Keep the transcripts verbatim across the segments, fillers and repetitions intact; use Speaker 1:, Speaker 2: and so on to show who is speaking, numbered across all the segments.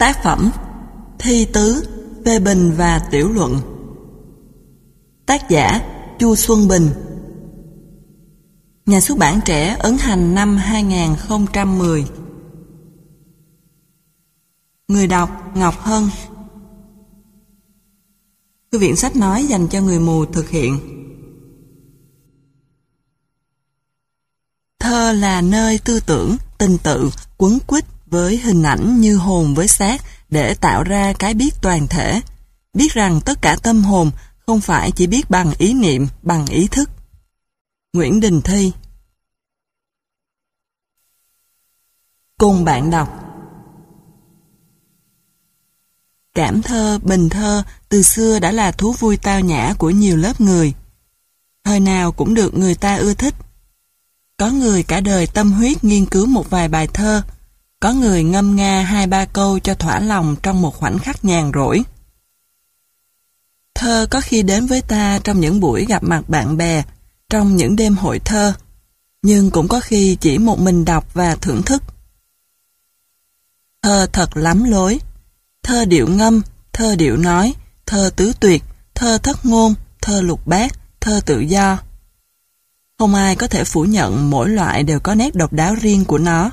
Speaker 1: Tác phẩm Thi tứ, phê bình và tiểu luận. Tác giả Chu Xuân Bình. Nhà xuất bản Trẻ ấn hành năm hai nghìn không trăm mười. Người đọc Ngọc Hân. Thư viện sách nói dành cho người mù thực hiện. Thơ là nơi tư tưởng, tình tự quấn quýt với hình ảnh như hồn với xác để tạo ra cái biết toàn thể. Biết rằng tất cả tâm hồn không phải chỉ biết bằng ý niệm, bằng ý thức. Nguyễn Đình Thi. Cùng bạn đọc. Cảm thơ, bình thơ từ xưa đã là thú vui tao nhã của nhiều lớp người. Thời nào cũng được người ta ưa thích. Có người cả đời tâm huyết nghiên cứu một vài bài thơ, có người ngâm nga hai ba câu cho thỏa lòng trong một khoảnh khắc nhàn rỗi. Thơ có khi đến với ta trong những buổi gặp mặt bạn bè, trong những đêm hội thơ, nhưng cũng có khi chỉ một mình đọc và thưởng thức. Thơ thật lắm lối, thơ điệu ngâm, thơ điệu nói, thơ tứ tuyệt, thơ thất ngôn, thơ lục bát, thơ tự do. Không ai có thể phủ nhận mỗi loại đều có nét độc đáo riêng của nó.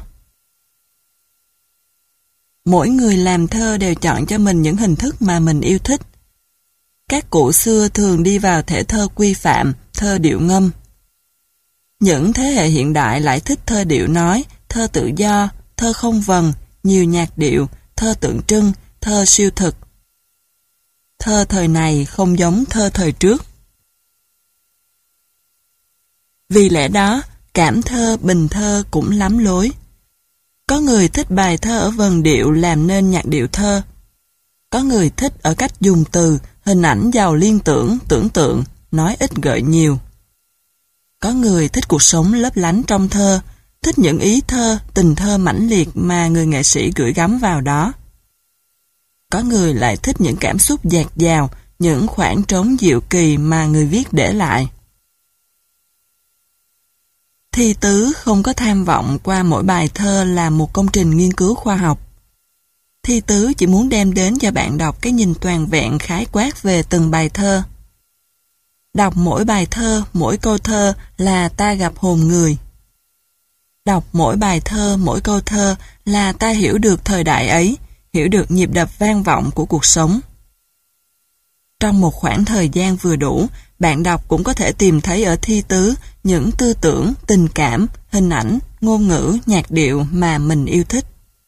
Speaker 1: Mỗi người làm thơ đều chọn cho mình những hình thức mà mình yêu thích. Các cụ xưa thường đi vào thể thơ quy phạm, thơ điệu ngâm. Những thế hệ hiện đại lại thích thơ điệu nói, thơ tự do, thơ không vần, nhiều nhạc điệu, thơ tượng trưng, thơ siêu thực. Thơ thời này không giống thơ thời trước. Vì lẽ đó, cảm thơ, bình thơ cũng lắm lối. Có người thích bài thơ ở vần điệu làm nên nhạc điệu thơ. Có người thích ở cách dùng từ, hình ảnh giàu liên tưởng, tưởng tượng, nói ít gợi nhiều. Có người thích cuộc sống lấp lánh trong thơ, thích những ý thơ, tình thơ mãnh liệt mà người nghệ sĩ gửi gắm vào đó. Có người lại thích những cảm xúc dạt dào, những khoảng trống diệu kỳ mà người viết để lại. Thi tứ không có tham vọng qua mỗi bài thơ là một công trình nghiên cứu khoa học. Thi tứ chỉ muốn đem đến cho bạn đọc cái nhìn toàn vẹn khái quát về từng bài thơ. Đọc mỗi bài thơ, mỗi câu thơ là ta gặp hồn người. Đọc mỗi bài thơ, mỗi câu thơ là ta hiểu được thời đại ấy, hiểu được nhịp đập vang vọng của cuộc sống. Trong một khoảng thời gian vừa đủ, bạn đọc cũng có thể tìm thấy ở thi tứ những tư tưởng, tình cảm, hình ảnh, ngôn ngữ, nhạc điệu mà mình yêu thích.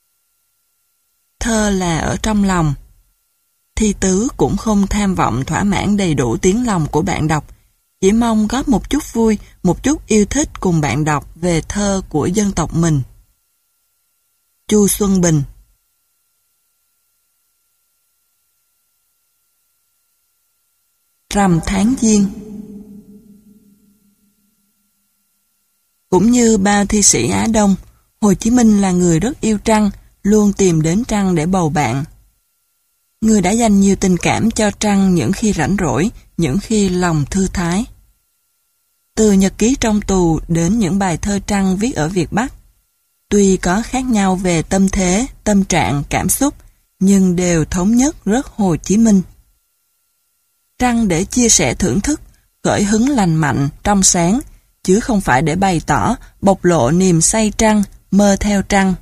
Speaker 1: Thơ là ở trong lòng. Thi tứ cũng không tham vọng thỏa mãn đầy đủ tiếng lòng của bạn đọc, chỉ mong góp một chút vui, một chút yêu thích cùng bạn đọc về thơ của dân tộc mình. Chu Xuân Bình. Rằm tháng Giêng. Cũng như bao thi sĩ Á Đông, Hồ Chí Minh là người rất yêu trăng, luôn tìm đến trăng để bầu bạn. Người đã dành nhiều tình cảm cho trăng những khi rảnh rỗi, những khi lòng thư thái. Từ nhật ký trong tù đến những bài thơ trăng viết ở Việt Bắc, tuy có khác nhau về tâm thế, tâm trạng, cảm xúc, nhưng đều thống nhất rất Hồ Chí Minh. Trăng để chia sẻ thưởng thức, khởi hứng lành mạnh, trong sáng, chứ không phải để bày tỏ, bộc lộ niềm say trăng, mơ theo trăng.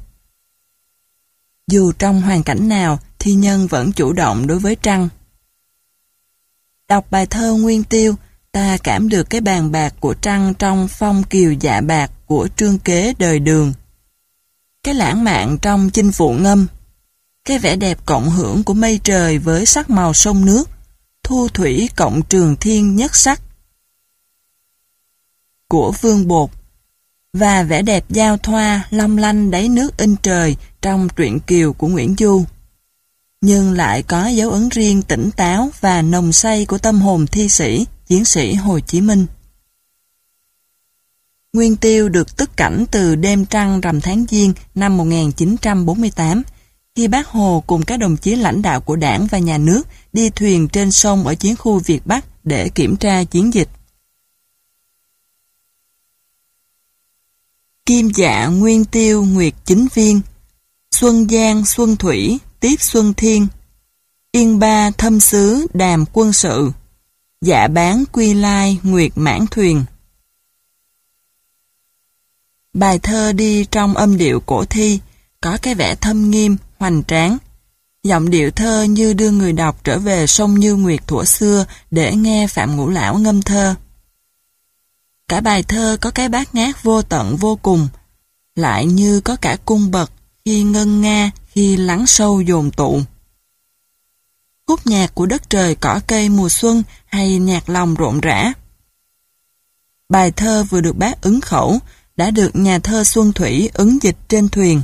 Speaker 1: Dù trong hoàn cảnh nào, thi nhân vẫn chủ động đối với trăng. Đọc bài thơ Nguyên Tiêu, ta cảm được cái bàn bạc của trăng trong phong kiều dạ bạc của Trương Kế đời Đường. Cái lãng mạn trong chinh phụ ngâm. Cái vẻ đẹp cộng hưởng của mây trời với sắc màu sông nước. Thu thủy cộng trường thiên nhất sắc của Vương Bột, và vẻ đẹp giao thoa long lanh đáy nước in trời trong truyện Kiều của Nguyễn Du, nhưng lại có dấu ấn riêng tỉnh táo và nồng say của tâm hồn thi sĩ, chiến sĩ Hồ Chí Minh. Nguyên Tiêu được tức cảnh từ đêm trăng rằm tháng Giêng năm một nghìn chín trăm bốn mươi tám, khi Bác Hồ cùng các đồng chí lãnh đạo của Đảng và Nhà nước đi thuyền trên sông ở chiến khu Việt Bắc để kiểm tra chiến dịch. Kim dạ Nguyên Tiêu Nguyệt Chính Viên, Xuân Giang Xuân Thủy tiếp xuân thiên. Yên ba thâm xứ đàm quân sự. Dạ bán quy lai nguyệt mãn thuyền. Bài thơ đi trong âm điệu cổ thi, có cái vẻ thâm nghiêm, hoành tráng. Giọng điệu thơ như đưa người đọc trở về sông Như Nguyệt thuở xưa để nghe Phạm Ngũ Lão ngâm thơ. Cả bài thơ có cái bát ngát vô tận vô cùng, lại như có cả cung bậc khi ngân nga, khi lắng sâu dồn tụ. Khúc nhạc của đất trời cỏ cây mùa xuân hay nhạc lòng rộn rã. Bài thơ vừa được bác ứng khẩu, đã được nhà thơ Xuân Thủy ứng dịch trên thuyền.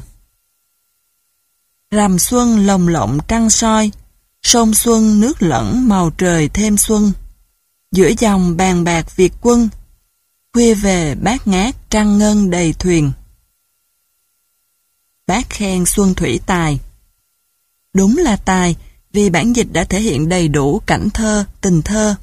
Speaker 1: Rằm xuân lồng lộng trăng soi, sông xuân nước lẫn màu trời thêm xuân. Giữa dòng bàn bạc Việt quân, khuya về bát ngát trăng ngân đầy thuyền. Bác khen Xuân Thủy tài. Đúng là tài, vì bản dịch đã thể hiện đầy đủ cảnh thơ, tình thơ.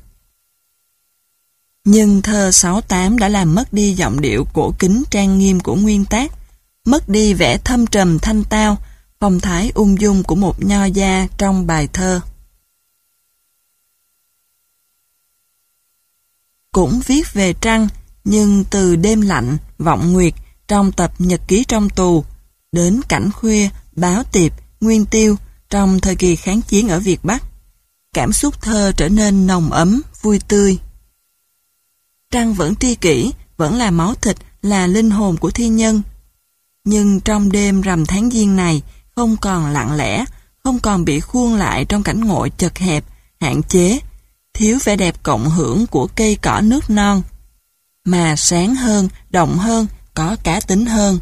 Speaker 1: Nhưng thơ sáu tám đã làm mất đi giọng điệu cổ kính trang nghiêm của nguyên tác, mất đi vẻ thâm trầm thanh tao, phong thái ung dung của một nho gia trong bài thơ. Cũng viết về trăng, nhưng từ đêm lạnh, vọng nguyệt trong tập Nhật ký trong tù, đến cảnh khuya, báo tiệp, nguyên tiêu trong thời kỳ kháng chiến ở Việt Bắc, cảm xúc thơ trở nên nồng ấm, vui tươi. Trăng vẫn tri kỷ, vẫn là máu thịt, là linh hồn của thi nhân. Nhưng trong đêm rằm tháng giêng này, không còn lặng lẽ, không còn bị khuôn lại trong cảnh ngộ chật hẹp, hạn chế, thiếu vẻ đẹp cộng hưởng của cây cỏ nước non, mà sáng hơn, động hơn, có cá tính hơn.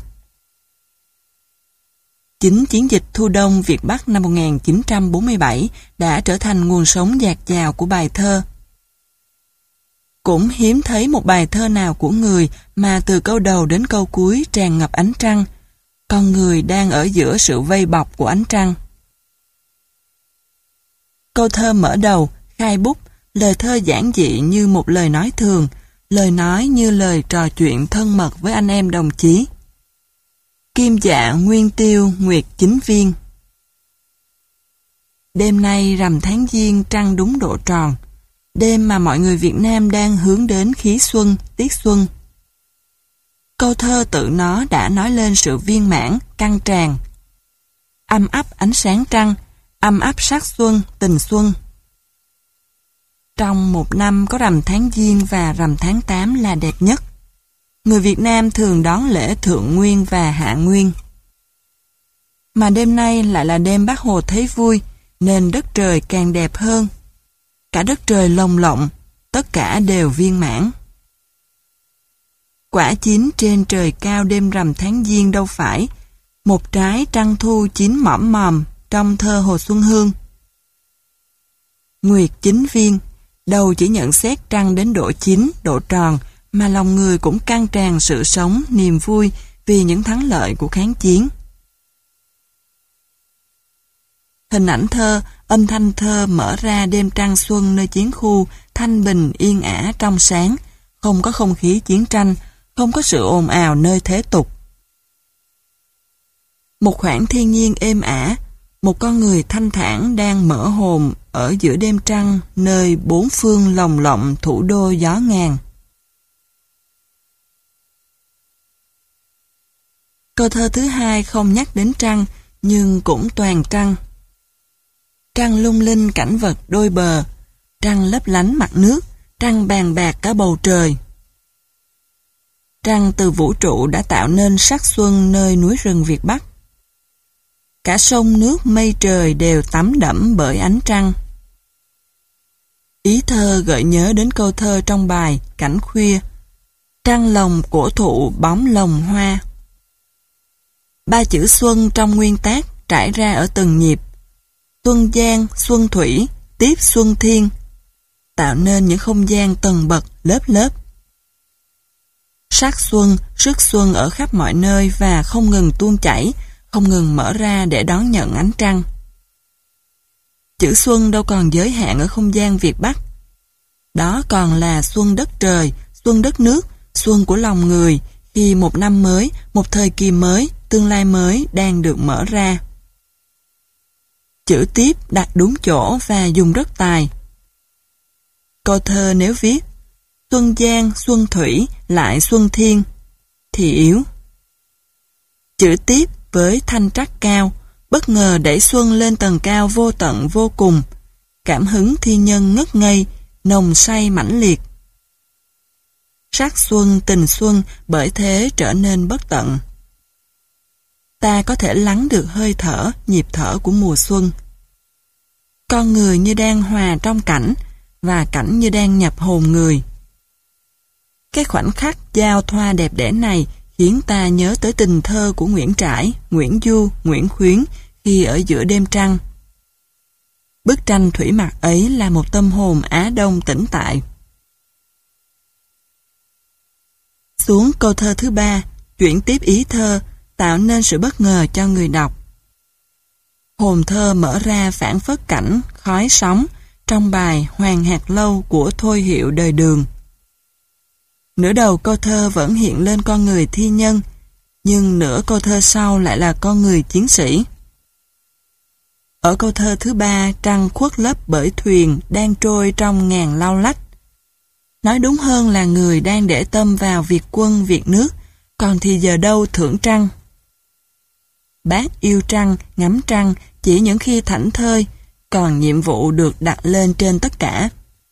Speaker 1: Chính chiến dịch thu đông Việt Bắc năm một nghìn chín trăm bốn mươi bảy đã trở thành nguồn sống dạt dào của bài thơ. Cũng hiếm thấy một bài thơ nào của người mà từ câu đầu đến câu cuối tràn ngập ánh trăng, con người đang ở giữa sự vây bọc của ánh trăng. Câu thơ mở đầu, khai bút, lời thơ giản dị như một lời nói thường, lời nói như lời trò chuyện thân mật với anh em đồng chí. Kim dạ nguyên tiêu nguyệt chính viên. Đêm nay rằm tháng giêng trăng đúng độ tròn, đêm mà mọi người Việt Nam đang hướng đến khí xuân, tiết xuân. Câu thơ tự nó đã nói lên sự viên mãn, căng tràn. Âm ấp ánh sáng trăng, âm ấp sắc xuân, tình xuân. Trong một năm có rằm tháng giêng và rằm tháng tám là đẹp nhất. Người Việt Nam thường đón lễ Thượng Nguyên và Hạ Nguyên. Mà đêm nay lại là đêm Bác Hồ thấy vui, nên đất trời càng đẹp hơn. Cả đất trời lồng lộng, tất cả đều viên mãn. Quả chín trên trời cao đêm rằm tháng giêng đâu phải, một trái trăng thu chín mỏm mòm trong thơ Hồ Xuân Hương. Nguyệt chính viên, đầu chỉ nhận xét trăng đến độ chín, độ tròn, mà lòng người cũng căng tràn sự sống, niềm vui vì những thắng lợi của kháng chiến. Hình ảnh thơ, âm thanh thơ mở ra đêm trăng xuân nơi chiến khu, thanh bình, yên ả, trong sáng, không có không khí chiến tranh, không có sự ồn ào nơi thế tục. Một khoảng thiên nhiên êm ả, một con người thanh thản đang mở hồn ở giữa đêm trăng, nơi bốn phương lồng lộng thủ đô gió ngàn. Câu thơ thứ hai không nhắc đến trăng, nhưng cũng toàn trăng. Trăng lung linh cảnh vật đôi bờ, trăng lấp lánh mặt nước, trăng bàn bạc cả bầu trời. Trăng từ vũ trụ đã tạo nên sắc xuân nơi núi rừng Việt Bắc. Cả sông nước mây trời đều tắm đẫm bởi ánh trăng. Ý thơ gợi nhớ đến câu thơ trong bài Cảnh khuya, trăng lồng cổ thụ bóng lồng hoa. Ba chữ xuân trong nguyên tác trải ra ở từng nhịp. Xuân giang, xuân thủy, tiếp xuân thiên, tạo nên những không gian tầng bậc, lớp lớp. Sắc xuân, sức xuân ở khắp mọi nơi và không ngừng tuôn chảy, không ngừng mở ra để đón nhận ánh trăng. Chữ xuân đâu còn giới hạn ở không gian Việt Bắc. Đó còn là xuân đất trời, xuân đất nước, xuân của lòng người, khi một năm mới, một thời kỳ mới, tương lai mới đang được mở ra. chữ tiếp đặt đúng chỗ và dùng rất tài. Câu thơ nếu viết Xuân Giang, Xuân Thủy, lại Xuân Thiên thì yếu. Chữ tiếp với thanh trắc cao, bất ngờ đẩy xuân lên tầng cao vô tận vô cùng, cảm hứng thi nhân ngất ngây, nồng say mãnh liệt. Sắc xuân, tình xuân bởi thế trở nên bất tận. Ta có thể lắng được hơi thở, nhịp thở của mùa xuân. Con người như đang hòa trong cảnh, và cảnh như đang nhập hồn người. Cái khoảnh khắc giao thoa đẹp đẽ này khiến ta nhớ tới tình thơ của Nguyễn Trãi, Nguyễn Du, Nguyễn Khuyến khi ở giữa đêm trăng. Bức tranh thủy mặc ấy là một tâm hồn Á Đông tĩnh tại. Xuống câu thơ thứ ba, chuyển tiếp ý thơ, tạo nên sự bất ngờ cho người đọc. Hồn thơ mở ra phản phất cảnh, khói sóng trong bài Hoàng Hạt Lâu của Thôi Hiệu đời Đường. Nửa đầu câu thơ vẫn hiện lên con người thi nhân, nhưng nửa câu thơ sau lại là con người chiến sĩ. Ở câu thơ thứ ba, trăng khuất lấp bởi thuyền đang trôi trong ngàn lau lách. Nói đúng hơn là người đang để tâm vào việc quân, việc nước, còn thì giờ đâu thưởng trăng. Bác yêu trăng, ngắm trăng chỉ những khi thảnh thơi, còn nhiệm vụ được đặt lên trên tất cả.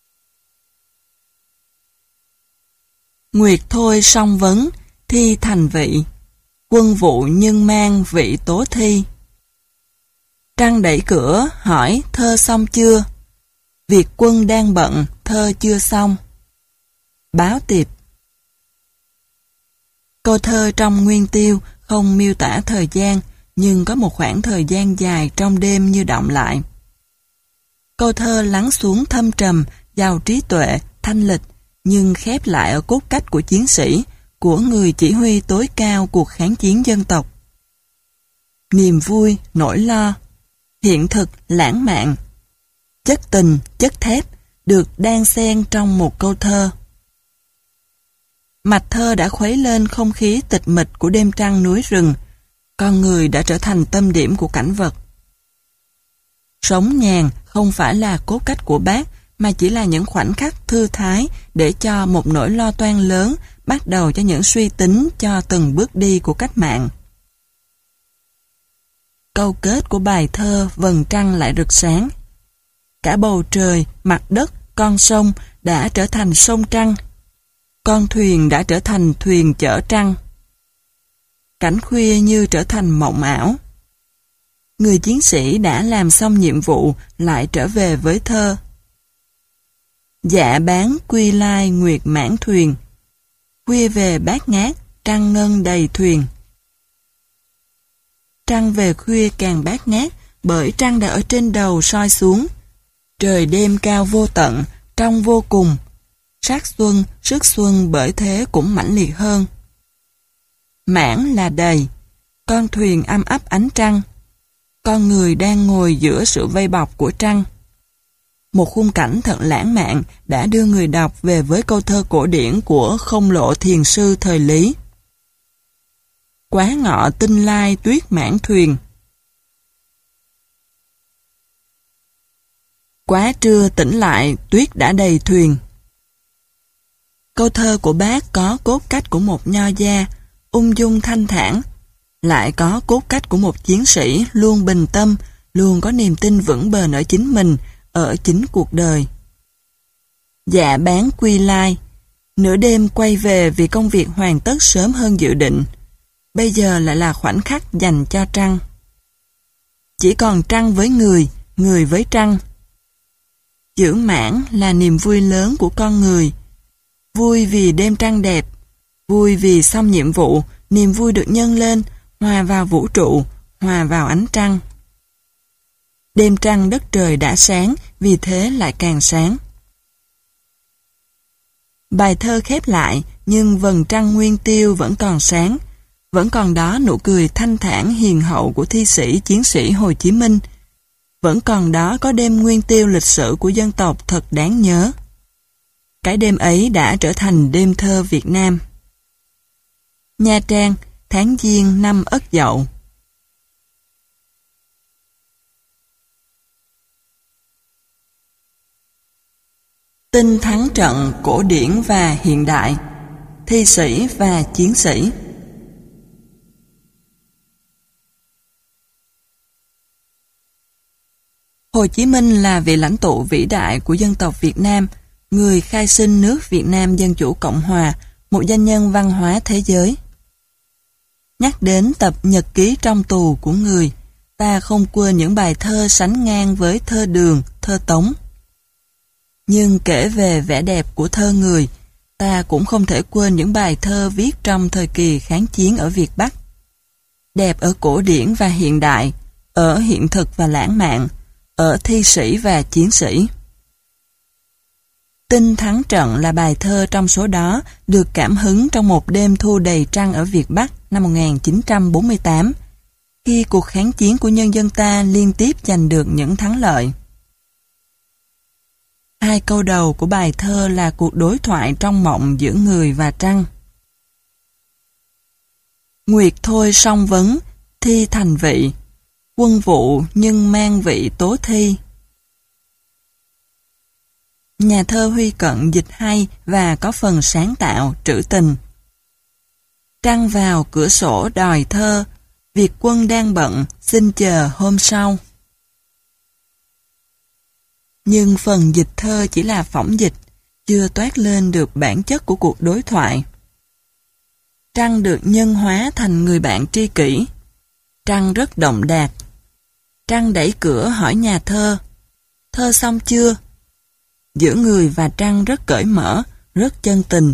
Speaker 1: Nguyệt thôi song vấn, thi thành vị, quân vụ nhưng mang vị tố thi. Trăng đẩy cửa, hỏi thơ xong chưa? Việc quân đang bận, thơ chưa xong. Báo tiệp. Câu thơ trong nguyên tiêu không miêu tả thời gian, nhưng có một khoảng thời gian dài trong đêm như đọng lại. Câu thơ lắng xuống thâm trầm, giàu trí tuệ, thanh lịch, nhưng khép lại ở cốt cách của chiến sĩ, của người chỉ huy tối cao cuộc kháng chiến dân tộc. Niềm vui, nỗi lo, hiện thực, lãng mạn, chất tình, chất thép được đan xen trong một câu thơ. Mạch thơ đã khuấy lên không khí tịch mịch của đêm trăng núi rừng, con người đã trở thành tâm điểm của cảnh vật. Sống nhàn không phải là cốt cách của bác, mà chỉ là những khoảnh khắc thư thái để cho một nỗi lo toan lớn bắt đầu cho những suy tính cho từng bước đi của cách mạng. Câu kết của bài thơ vầng trăng lại rực sáng. Cả bầu trời, mặt đất, con sông đã trở thành sông trăng. Con thuyền đã trở thành thuyền chở trăng. Cảnh khuya như trở thành mộng ảo. Người chiến sĩ đã làm xong nhiệm vụ lại trở về với thơ. Dạ bán quy lai nguyệt mãn thuyền, khuya về bát ngát, trăng ngân đầy thuyền. Trăng về khuya càng bát ngát, bởi trăng đã ở trên đầu soi xuống. Trời đêm cao vô tận, trong vô cùng. Sắc xuân, sức xuân bởi thế cũng mãnh liệt hơn. Mãn là đầy, con thuyền âm ấp ánh trăng. Con người đang ngồi giữa sự vây bọc của trăng. Một khung cảnh thật lãng mạn đã đưa người đọc về với câu thơ cổ điển của Không Lộ thiền sư thời Lý. Quá ngọ tinh lai tuyết mãn thuyền. Quá trưa tỉnh lại tuyết đã đầy thuyền. Câu thơ của bác có cốt cách của một nho gia, ung dung thanh thản, lại có cốt cách của một chiến sĩ luôn bình tâm, luôn có niềm tin vững bền ở chính mình, ở chính cuộc đời. Dạ bán quy lai, nửa đêm quay về vì công việc hoàn tất sớm hơn dự định. Bây giờ lại là khoảnh khắc dành cho trăng. Chỉ còn trăng với người, người với trăng. Dưỡng mãn là niềm vui lớn của con người. Vui vì đêm trăng đẹp, vui vì xong nhiệm vụ, niềm vui được nhân lên, hòa vào vũ trụ, hòa vào ánh trăng. Đêm trăng đất trời đã sáng, vì thế lại càng sáng. Bài thơ khép lại, nhưng vầng trăng nguyên tiêu vẫn còn sáng, vẫn còn đó nụ cười thanh thản hiền hậu của thi sĩ chiến sĩ Hồ Chí Minh, vẫn còn đó có đêm nguyên tiêu lịch sử của dân tộc thật đáng nhớ. Cái đêm ấy đã trở thành đêm thơ Việt Nam. Nha Trang, tháng Giêng năm Ất Dậu. Tinh thắng trận cổ điển và hiện đại, thi sĩ và chiến sĩ. Hồ Chí Minh là vị lãnh tụ vĩ đại của dân tộc Việt Nam, người khai sinh nước Việt Nam Dân Chủ Cộng Hòa, một danh nhân văn hóa thế giới. Nhắc đến tập nhật ký trong tù của người, ta không quên những bài thơ sánh ngang với thơ Đường, thơ Tống. Nhưng kể về vẻ đẹp của thơ người, ta cũng không thể quên những bài thơ viết trong thời kỳ kháng chiến ở Việt Bắc. Đẹp ở cổ điển và hiện đại, ở hiện thực và lãng mạn, ở thi sĩ và chiến sĩ. Tinh thắng trận là bài thơ trong số đó được cảm hứng trong một đêm thu đầy trăng ở Việt Bắc năm một nghìn chín trăm bốn mươi tám, khi cuộc kháng chiến của nhân dân ta liên tiếp giành được những thắng lợi. Hai câu đầu của bài thơ là cuộc đối thoại trong mộng giữa người và trăng. Nguyệt thôi song vấn, thi thành vị, quân vụ nhưng mang vị tố thi. Nhà thơ Huy Cận dịch hay và có phần sáng tạo, trữ tình. Trăng vào cửa sổ đòi thơ, Việt quân đang bận, xin chờ hôm sau. Nhưng phần dịch thơ chỉ là phỏng dịch, chưa toát lên được bản chất của cuộc đối thoại. Trăng được nhân hóa thành người bạn tri kỷ. Trăng rất đậm đà. Trăng đẩy cửa hỏi nhà thơ, thơ xong chưa? Giữa người và trăng rất cởi mở, rất chân tình.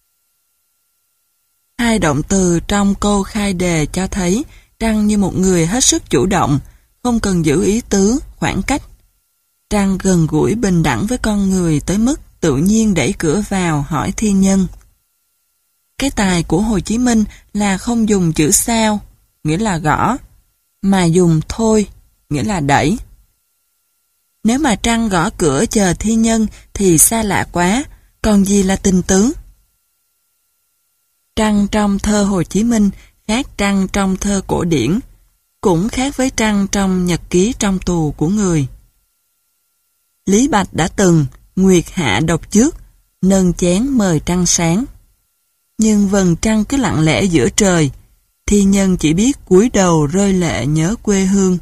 Speaker 1: Hai động từ trong câu khai đề cho thấy trăng như một người hết sức chủ động, không cần giữ ý tứ, khoảng cách. Trăng gần gũi bình đẳng với con người tới mức tự nhiên đẩy cửa vào hỏi thiên nhân. Cái tài của Hồ Chí Minh là không dùng chữ sao, nghĩa là gõ, mà dùng thôi, nghĩa là đẩy. Nếu mà trăng gõ cửa chờ thiên nhân thì xa lạ quá, còn gì là tình tứ. Trăng trong thơ Hồ Chí Minh khác trăng trong thơ cổ điển, cũng khác với trăng trong nhật ký trong tù của người. Lý Bạch đã từng, nguyệt hạ đọc trước, nâng chén mời trăng sáng. Nhưng vầng trăng cứ lặng lẽ giữa trời, thi nhân chỉ biết cúi đầu rơi lệ nhớ quê hương.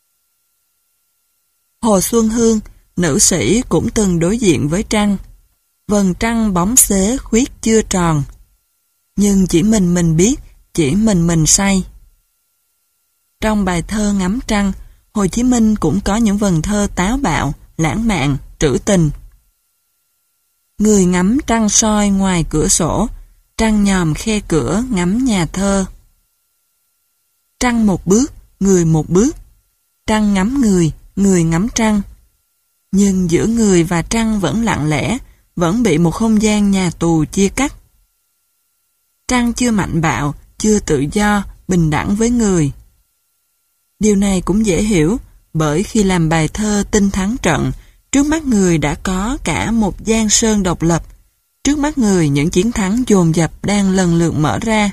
Speaker 1: Hồ Xuân Hương, nữ sĩ cũng từng đối diện với trăng. Vầng trăng bóng xế khuyết chưa tròn. Nhưng chỉ mình mình biết, chỉ mình mình say. Trong bài thơ Ngắm Trăng, Hồ Chí Minh cũng có những vần thơ táo bạo, lãng mạn, trữ tình. Người ngắm trăng soi ngoài cửa sổ, trăng nhòm khe cửa ngắm nhà thơ. Trăng một bước, người một bước. Trăng ngắm người, người ngắm trăng. Nhưng giữa người và trăng vẫn lặng lẽ, vẫn bị một không gian nhà tù chia cắt. Trăng chưa mạnh bạo, chưa tự do, bình đẳng với người. Điều này cũng dễ hiểu, bởi khi làm bài thơ Tinh thắng trận, trước mắt người đã có cả một giang sơn độc lập, trước mắt người những chiến thắng dồn dập đang lần lượt mở ra.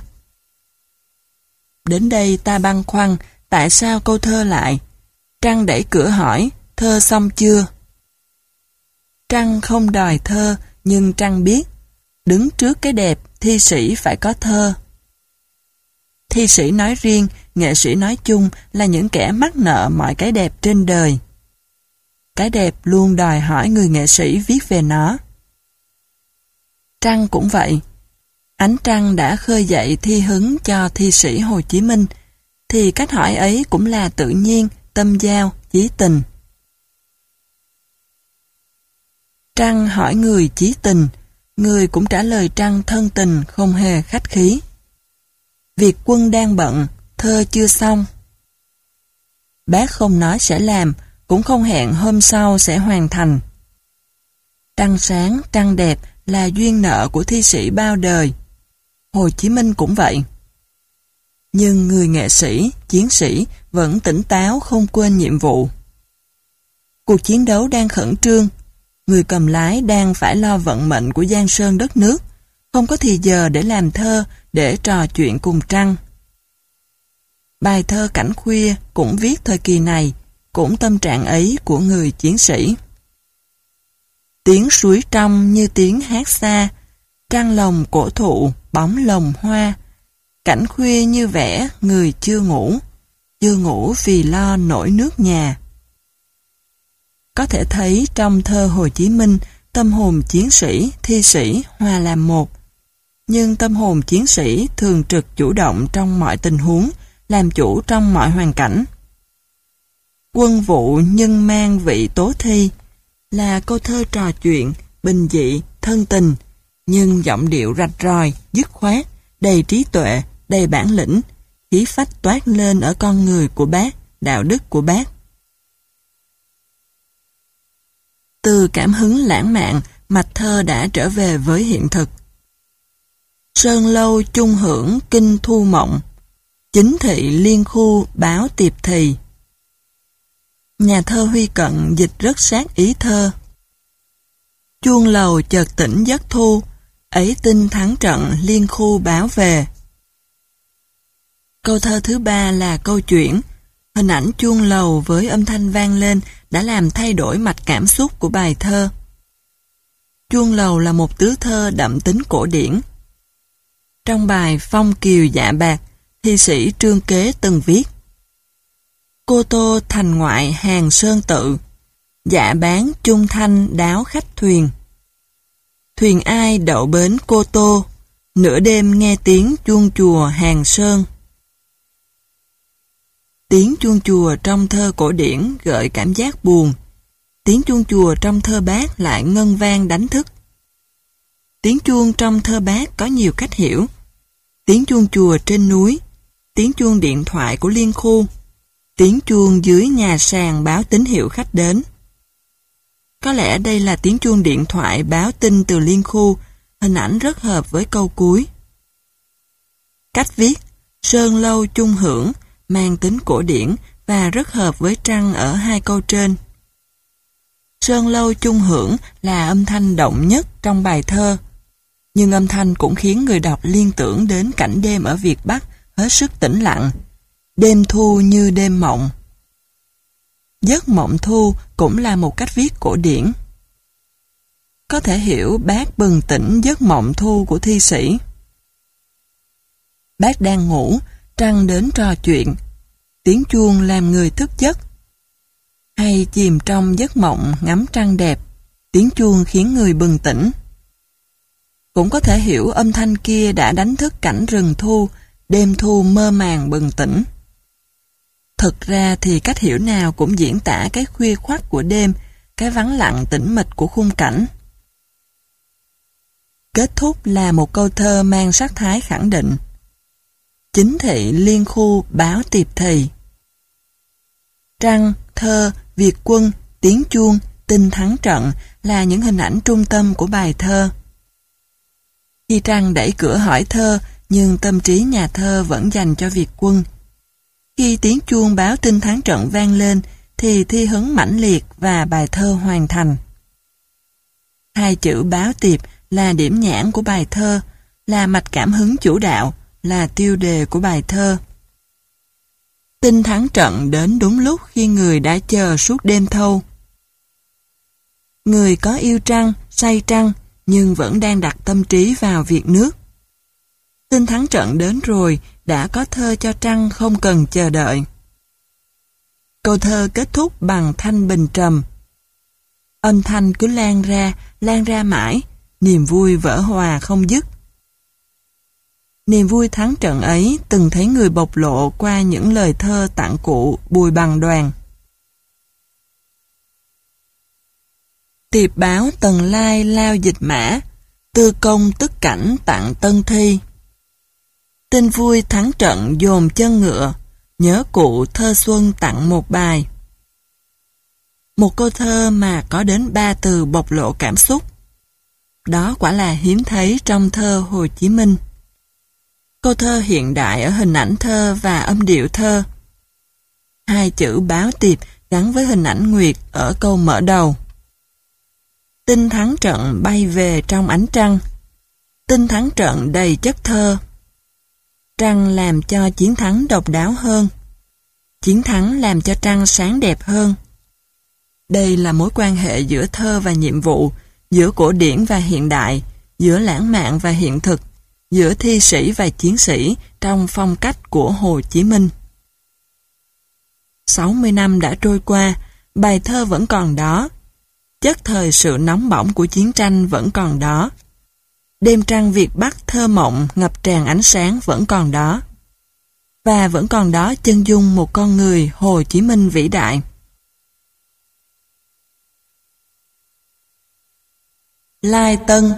Speaker 1: Đến đây ta băn khoăn, tại sao câu thơ lại trăng đẩy cửa hỏi, thơ xong chưa? Trăng không đòi thơ, nhưng trăng biết, đứng trước cái đẹp, thi sĩ phải có thơ. Thi sĩ nói riêng, nghệ sĩ nói chung là những kẻ mắc nợ mọi cái đẹp trên đời. Cái đẹp luôn đòi hỏi người nghệ sĩ viết về nó. Trăng cũng vậy. Ánh trăng đã khơi dậy thi hứng cho thi sĩ Hồ Chí Minh, thì cách hỏi ấy cũng là tự nhiên, tâm giao, chí tình. Trăng hỏi người chí tình, người cũng trả lời trăng thân tình, không hề khách khí. Việc quân đang bận, thơ chưa xong. Bác không nói sẽ làm, cũng không hẹn hôm sau sẽ hoàn thành. Trăng sáng, trăng đẹp là duyên nợ của thi sĩ bao đời. Hồ Chí Minh cũng vậy. Nhưng người nghệ sĩ, chiến sĩ vẫn tỉnh táo không quên nhiệm vụ. Cuộc chiến đấu đang khẩn trương, người cầm lái đang phải lo vận mệnh của giang sơn đất nước, không có thì giờ để làm thơ, để trò chuyện cùng trăng. Bài thơ Cảnh Khuya cũng viết thời kỳ này, cũng tâm trạng ấy của người chiến sĩ. tiếng suối trong như tiếng hát xa, trăng lồng cổ thụ, bóng lồng hoa, cảnh khuya như vẽ người chưa ngủ, chưa ngủ vì lo nổi nước nhà. Có thể thấy trong thơ Hồ Chí Minh, tâm hồn chiến sĩ, thi sĩ hòa làm một. Nhưng tâm hồn chiến sĩ thường trực chủ động trong mọi tình huống, làm chủ trong mọi hoàn cảnh. Quân vụ nhưng mang vị tố thi là câu thơ trò chuyện, bình dị, thân tình, nhưng giọng điệu rạch ròi, dứt khoát, đầy trí tuệ, đầy bản lĩnh, khí phách toát lên ở con người của bác, đạo đức của bác. Từ cảm hứng lãng mạn, mạch thơ đã trở về với hiện thực. Sơn lâu chung hưởng kinh thu mộng, chính thị liên khu báo tiệp thì. Nhà thơ Huy Cận dịch rất sát ý thơ. Chuông lầu chợt tỉnh giấc thu, ấy tin thắng trận liên khu báo về. Câu thơ thứ ba là câu chuyển. Hình ảnh chuông lầu với âm thanh vang lên đã làm thay đổi mạch cảm xúc của bài thơ. Chuông lầu là một tứ thơ đậm tính cổ điển. Trong bài Phong Kiều Dạ Bạc, thi sĩ Trương Kế từng viết: Cô tô thành ngoại hàng sơn tự, dạ bán chung thanh đáo khách thuyền. Thuyền ai đậu bến Cô Tô, nửa đêm nghe tiếng chuông chùa hàng sơn. Tiếng chuông chùa trong thơ cổ điển gợi cảm giác buồn. Tiếng chuông chùa trong thơ Bác lại ngân vang đánh thức. Tiếng chuông trong thơ Bác có nhiều cách hiểu. Tiếng chuông chùa trên núi, tiếng chuông điện thoại của liên khu, tiếng chuông dưới nhà sàn báo tín hiệu khách đến. Có lẽ đây là tiếng chuông điện thoại báo tin từ liên khu, hình ảnh rất hợp với câu cuối. Cách viết, sơn lâu chung hưởng, mang tính cổ điển và rất hợp với trăng ở hai câu trên. Sơn lâu chung hưởng là âm thanh động nhất trong bài thơ, nhưng âm thanh cũng khiến người đọc liên tưởng đến cảnh đêm ở Việt Bắc hết sức tĩnh lặng, đêm thu như đêm mộng. Giấc mộng thu cũng là một cách viết cổ điển. Có thể hiểu Bác bừng tỉnh giấc mộng thu của thi sĩ. Bác đang ngủ, trăng đến trò chuyện, tiếng chuông làm người thức giấc. Hay chìm trong giấc mộng ngắm trăng đẹp, tiếng chuông khiến người bừng tỉnh. Cũng có thể hiểu âm thanh kia đã đánh thức cảnh rừng thu, đêm thu mơ màng bừng tỉnh. Thực ra thì cách hiểu nào cũng diễn tả cái khuya khoắt của đêm, cái vắng lặng tĩnh mịch của khung cảnh. Kết thúc là một câu thơ mang sắc thái khẳng định. Chính thị liên khu báo tiệp thì. Trăng, thơ, Việt quân, tiếng chuông, tin thắng trận là những hình ảnh trung tâm của bài thơ. Khi trăng đẩy cửa hỏi thơ, nhưng tâm trí nhà thơ vẫn dành cho Việt quân. Khi tiếng chuông báo tin thắng trận vang lên, thì thi hứng mãnh liệt và bài thơ hoàn thành. Hai chữ báo tiệp là điểm nhãn của bài thơ, là mạch cảm hứng chủ đạo, là tiêu đề của bài thơ. Tin thắng trận đến đúng lúc khi người đã chờ suốt đêm thâu. Người có yêu trăng, say trăng, nhưng vẫn đang đặt tâm trí vào việc nước. Tin thắng trận đến rồi, đã có thơ cho trăng không cần chờ đợi. Câu thơ kết thúc bằng thanh bình trầm. Âm thanh cứ lan ra, lan ra mãi, niềm vui vỡ hòa không dứt. Niềm vui thắng trận ấy từng thấy người bộc lộ qua những lời thơ tặng cụ Bùi Bằng Đoàn. Tiệp báo Tần Lai lao dịch mã, tư công tức cảnh tặng tân thi. Tin vui thắng trận dồn chân ngựa, nhớ cụ thơ xuân tặng một bài. Một câu thơ mà có đến ba từ bộc lộ cảm xúc. Đó quả là hiếm thấy trong thơ Hồ Chí Minh. Câu thơ hiện đại ở hình ảnh thơ và âm điệu thơ. Hai chữ báo tiệp gắn với hình ảnh nguyệt ở câu mở đầu. Tin thắng trận bay về trong ánh trăng. Tin thắng trận đầy chất thơ. Trăng làm cho chiến thắng độc đáo hơn. Chiến thắng làm cho trăng sáng đẹp hơn. Đây là mối quan hệ giữa thơ và nhiệm vụ, giữa cổ điển và hiện đại, giữa lãng mạn và hiện thực, giữa thi sĩ và chiến sĩ trong phong cách của Hồ Chí Minh. sáu mươi năm đã trôi qua, bài thơ vẫn còn đó. Chất thời sự nóng bỏng của chiến tranh vẫn còn đó. Đêm trăng Việt Bắc thơ mộng ngập tràn ánh sáng vẫn còn đó. Và vẫn còn đó chân dung một con người Hồ Chí Minh vĩ đại. Lai Tân.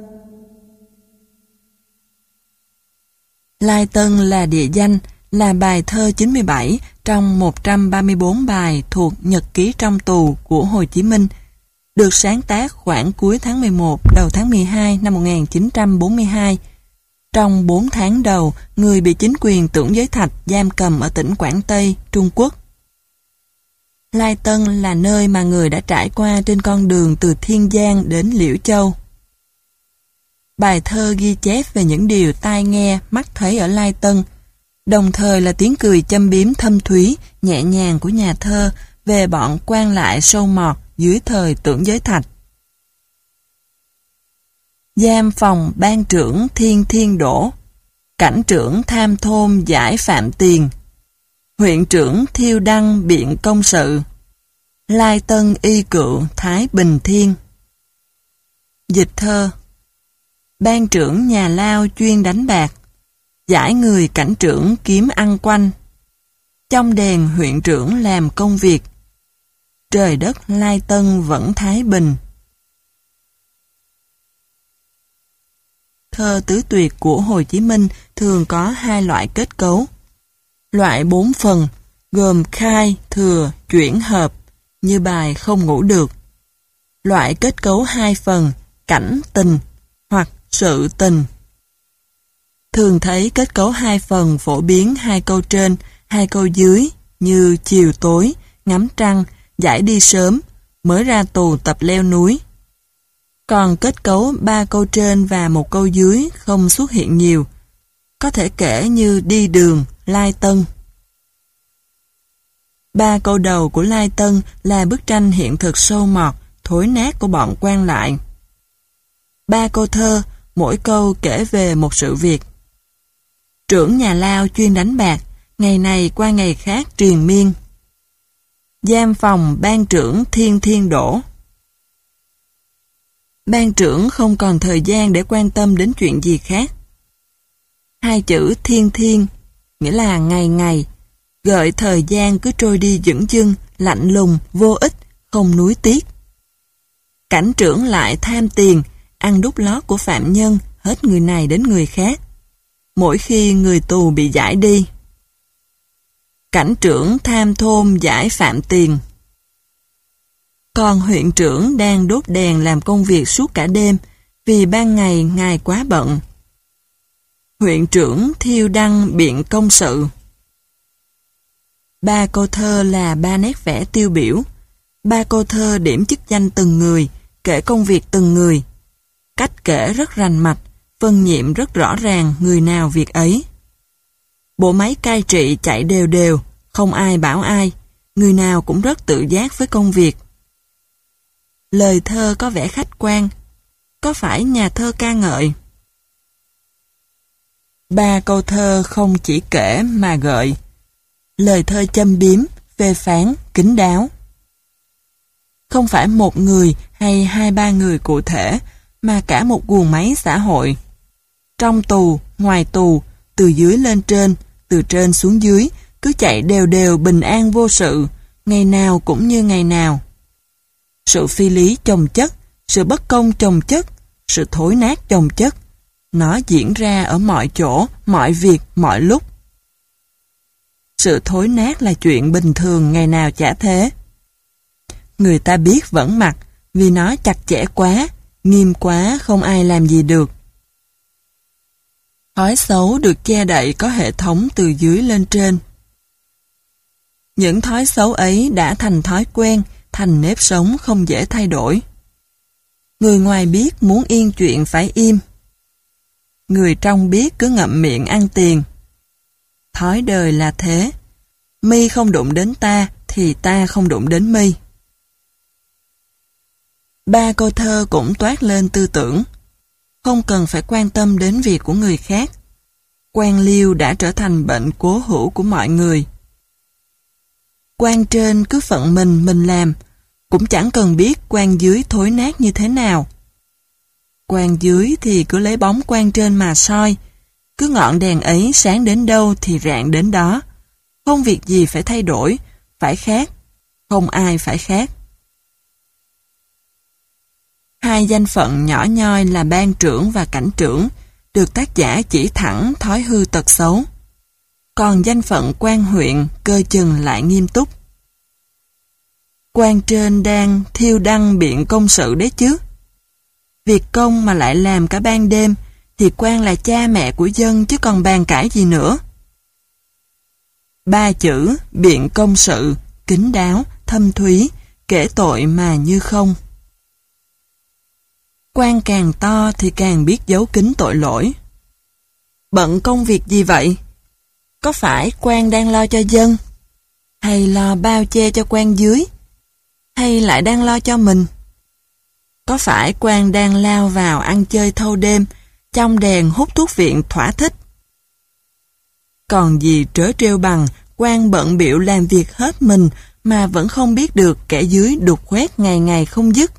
Speaker 1: Lai Tân là địa danh, là bài thơ chín mươi bảy trong một trăm ba mươi bốn bài thuộc Nhật ký trong tù của Hồ Chí Minh, được sáng tác khoảng cuối tháng mười một, đầu tháng mười hai năm một nghìn chín trăm bốn mươi hai. Trong bốn tháng đầu, người bị chính quyền Tưởng Giới Thạch giam cầm ở tỉnh Quảng Tây, Trung Quốc. Lai Tân là nơi mà người đã trải qua trên con đường từ Thiên Giang đến Liễu Châu. Bài thơ ghi chép về những điều tai nghe, mắt thấy ở Lai Tân, đồng thời là tiếng cười châm biếm thâm thúy, nhẹ nhàng của nhà thơ về bọn quan lại sâu mọt dưới thời Tưởng Giới Thạch. Giam phòng ban trưởng Thiên Thiên Đỗ, cảnh trưởng tham thôn giải phạm tiền, huyện trưởng thiêu đăng biện công sự, Lai Tân y cựu Thái Bình Thiên. Dịch thơ: ban trưởng nhà lao chuyên đánh bạc, giải người cảnh trưởng kiếm ăn quanh, trong đèn huyện trưởng làm công việc, trời đất Lai Tân vẫn thái bình. Thơ tứ tuyệt của Hồ Chí Minh thường có hai loại kết cấu. Loại bốn phần, gồm khai, thừa, chuyển hợp, như bài Không ngủ được. Loại kết cấu hai phần, cảnh, tình, hoặc sự tình. Thường thấy kết cấu hai phần phổ biến hai câu trên, hai câu dưới, như chiều tối, ngắm trăng, giải đi sớm, mới ra tù tập leo núi. Còn kết cấu ba câu trên và một câu dưới không xuất hiện nhiều, có thể kể như đi đường, Lai Tân. Ba câu đầu của Lai Tân là bức tranh hiện thực sâu mọt, thối nát của bọn quan lại. Ba câu thơ, mỗi câu kể về một sự việc. Trưởng nhà lao chuyên đánh bạc, ngày này qua ngày khác triền miên. Giam phòng ban trưởng Thiên Thiên Đỗ. Ban trưởng không còn thời gian để quan tâm đến chuyện gì khác. Hai chữ Thiên Thiên, nghĩa là ngày ngày, gợi thời gian cứ trôi đi dửng dưng, lạnh lùng, vô ích, không nuối tiếc. Cảnh trưởng lại tham tiền, ăn đút lót của phạm nhân, hết người này đến người khác. Mỗi khi người tù bị giải đi. Cảnh trưởng tham thôn giải phạm tiền. Còn huyện trưởng đang đốt đèn làm công việc suốt cả đêm, vì ban ngày ngài quá bận. Huyện trưởng thiêu đăng biện công sự. Ba câu thơ là ba nét vẽ tiêu biểu. Ba câu thơ điểm chức danh từng người, kể công việc từng người. Cách kể rất rành mạch, phân nhiệm rất rõ ràng người nào việc ấy. Bộ máy cai trị chạy đều đều, không ai bảo ai, người nào cũng rất tự giác với công việc. Lời thơ có vẻ khách quan, có phải nhà thơ ca ngợi? Ba câu thơ không chỉ kể mà gợi. Lời thơ châm biếm, phê phán, kín đáo. Không phải một người hay hai ba người cụ thể, mà cả một guồng máy xã hội. Trong tù, ngoài tù, từ dưới lên trên, từ trên xuống dưới, cứ chạy đều đều bình an vô sự, ngày nào cũng như ngày nào. Sự phi lý chồng chất, sự bất công chồng chất, sự thối nát chồng chất, nó diễn ra ở mọi chỗ, mọi việc, mọi lúc. Sự thối nát là chuyện bình thường ngày nào chả thế. Người ta biết vẫn mặc, vì nó chặt chẽ quá, nghiêm quá không ai làm gì được. Thói xấu được che đậy có hệ thống từ dưới lên trên. Những thói xấu ấy đã thành thói quen, thành nếp sống không dễ thay đổi. Người ngoài biết muốn yên chuyện phải im. Người trong biết cứ ngậm miệng ăn tiền. Thói đời là thế. Mi không đụng đến ta thì ta không đụng đến mi. Ba câu thơ cũng toát lên tư tưởng. Không cần phải quan tâm đến việc của người khác. Quan liêu đã trở thành bệnh cố hữu của mọi người. Quan trên cứ phận mình mình làm, cũng chẳng cần biết quan dưới thối nát như thế nào. Quan dưới thì cứ lấy bóng quan trên mà soi, cứ ngọn đèn ấy sáng đến đâu thì rạng đến đó. Không việc gì phải thay đổi, phải khác, không ai phải khác. Hai danh phận nhỏ nhoi là ban trưởng và cảnh trưởng, được tác giả chỉ thẳng thói hư tật xấu. Còn danh phận quan huyện cơ chừng lại nghiêm túc. Quan trên đang thiêu đăng biện công sự đấy chứ. Việc công mà lại làm cả ban đêm, thì quan là cha mẹ của dân chứ còn bàn cãi gì nữa. Ba chữ biện công sự, kín đáo, thâm thúy, kể tội mà như không. Quan càng to thì càng biết giấu kín tội lỗi. Bận công việc gì vậy? Có phải quan đang lo cho dân? Hay lo bao che cho quan dưới? Hay lại đang lo cho mình? Có phải quan đang lao vào ăn chơi thâu đêm, trong đèn hút thuốc viện thỏa thích? Còn gì trớ trêu bằng quan bận bịu làm việc hết mình mà vẫn không biết được kẻ dưới đục khoét ngày ngày không dứt.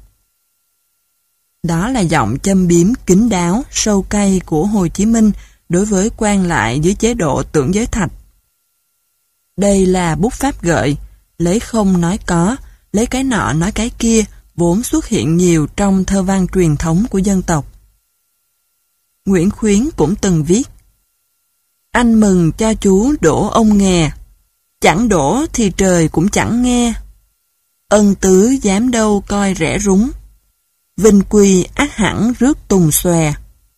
Speaker 1: Đó là giọng châm biếm kín đáo, sâu cay của Hồ Chí Minh đối với quan lại dưới chế độ tưởng giới thạch. Đây là bút pháp gợi, lấy không nói có, lấy cái nọ nói cái kia, vốn xuất hiện nhiều trong thơ văn truyền thống của dân tộc. Nguyễn Khuyến cũng từng viết: Anh mừng cho chú đổ ông nghè, chẳng đổ thì trời cũng chẳng nghe. Ân tứ dám đâu coi rẻ rúng, vinh quy ắt hẳn rước tùng xòe.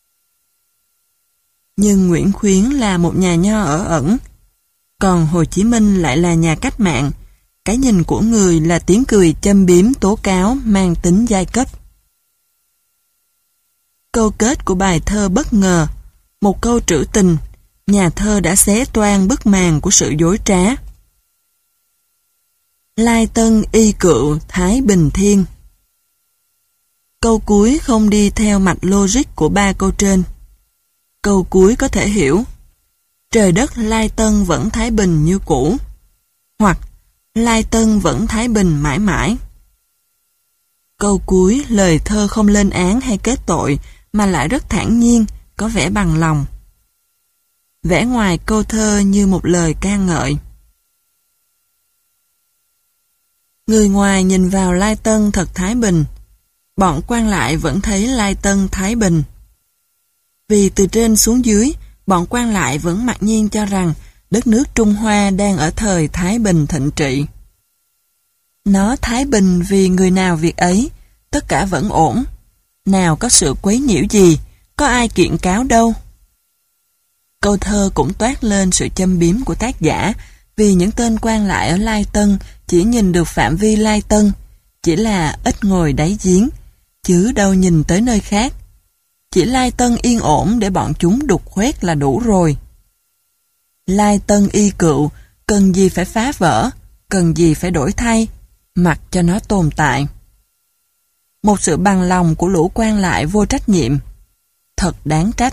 Speaker 1: Nhưng Nguyễn Khuyến là một nhà nho ở ẩn, còn Hồ Chí Minh lại là nhà cách mạng. Cái nhìn của người là tiếng cười châm biếm tố cáo mang tính giai cấp. Câu kết của bài thơ bất ngờ, một câu trữ tình, nhà thơ đã xé toang bức màn của sự dối trá. Lai tân y cựu thái bình thiên. Câu cuối không đi theo mạch logic của ba câu trên. Câu cuối có thể hiểu: trời đất Lai Tân vẫn thái bình như cũ, hoặc Lai Tân vẫn thái bình mãi mãi. Câu cuối lời thơ không lên án hay kết tội, mà lại rất thản nhiên, có vẻ bằng lòng. Vẻ ngoài câu thơ như một lời ca ngợi. Người ngoài nhìn vào Lai Tân thật thái bình, bọn quan lại vẫn thấy Lai Tân thái bình. Vì từ trên xuống dưới, bọn quan lại vẫn mặc nhiên cho rằng đất nước Trung Hoa đang ở thời thái bình thịnh trị. Nó thái bình vì người nào việc ấy, tất cả vẫn ổn. Nào có sự quấy nhiễu gì, có ai kiện cáo đâu. Câu thơ cũng toát lên sự châm biếm của tác giả, vì những tên quan lại ở Lai Tân chỉ nhìn được phạm vi Lai Tân, chỉ là ít ngồi đáy giếng, chứ đâu nhìn tới nơi khác. Chỉ Lai Tân yên ổn để bọn chúng đục khoét là đủ rồi. Lai Tân y cựu, cần gì phải phá vỡ, cần gì phải đổi thay, mặc cho nó tồn tại. Một sự bằng lòng của lũ quan lại vô trách nhiệm. Thật đáng trách.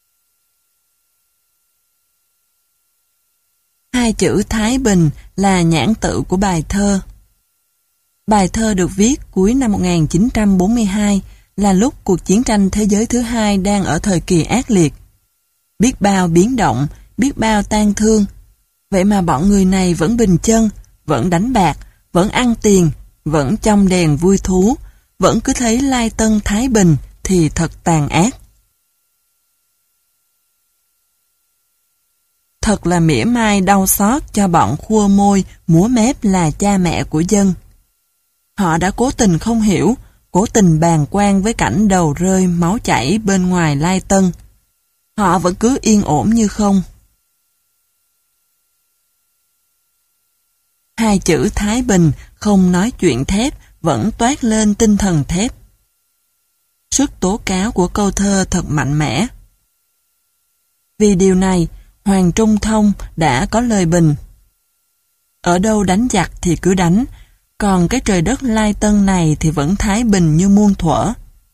Speaker 1: Hai chữ Thái Bình là nhãn tự của bài thơ. Bài thơ được viết cuối năm một nghìn chín trăm bốn mươi hai, là lúc cuộc chiến tranh thế giới thứ hai đang ở thời kỳ ác liệt. Biết bao biến động, biết bao tang thương. Vậy mà bọn người này vẫn bình chân, vẫn đánh bạc, vẫn ăn tiền, vẫn trong đèn vui thú, vẫn cứ thấy Lai Tân thái bình thì thật tàn ác. Thật là mỉa mai đau xót cho bọn khua môi, múa mép là cha mẹ của dân. Họ đã cố tình không hiểu, cố tình bàng quan với cảnh đầu rơi máu chảy bên ngoài Lai Tân. Họ vẫn cứ yên ổn như không. Hai chữ Thái Bình không nói chuyện thép vẫn toát lên tinh thần thép. Sức tố cáo của câu thơ thật mạnh mẽ. Vì điều này, Hoàng Trung Thông đã có lời bình: ở đâu đánh giặc thì cứ đánh, còn cái trời đất Lai Tân này thì vẫn thái bình như muôn thuở.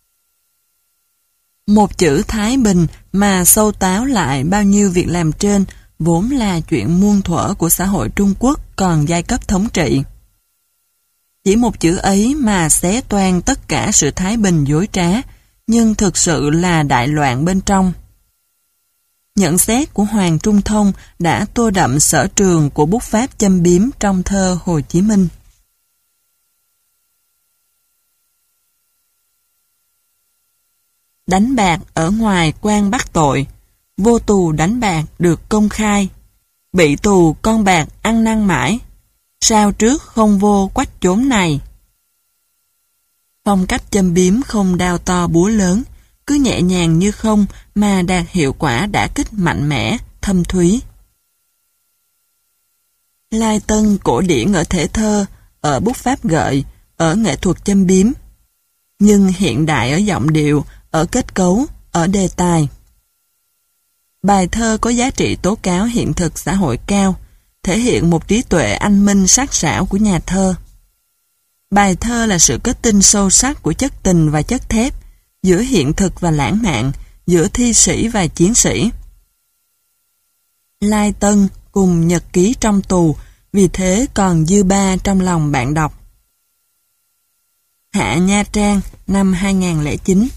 Speaker 1: Một chữ thái bình mà sâu táo lại bao nhiêu việc làm trên, vốn là chuyện muôn thuở của xã hội Trung Quốc còn giai cấp thống trị. Chỉ một chữ ấy mà xé toang tất cả sự thái bình dối trá, nhưng thực sự là đại loạn bên trong. Nhận xét của Hoàng Trung Thông đã tô đậm sở trường của bút pháp châm biếm trong thơ Hồ Chí Minh. Đánh bạc ở ngoài quan bắt tội, vô tù đánh bạc được công khai. Bị tù con bạc ăn năn mãi, sao trước không vô quách chốn này. Phong cách châm biếm không đao to búa lớn, cứ nhẹ nhàng như không mà đạt hiệu quả đả kích mạnh mẽ, thâm thúy. Lai Tân cổ điển ở thể thơ, ở bút pháp gợi, ở nghệ thuật châm biếm, nhưng hiện đại ở giọng điệu, ở kết cấu, ở đề tài. Bài thơ có giá trị tố cáo hiện thực xã hội cao, thể hiện một trí tuệ anh minh sắc sảo của nhà thơ. Bài thơ là sự kết tinh sâu sắc của chất tình và chất thép, giữa hiện thực và lãng mạn, giữa thi sĩ và chiến sĩ. Lai Tân cùng nhật ký trong tù, vì thế còn dư ba trong lòng bạn đọc. Hạ Nha Trang, năm hai nghìn không trăm lẻ chín.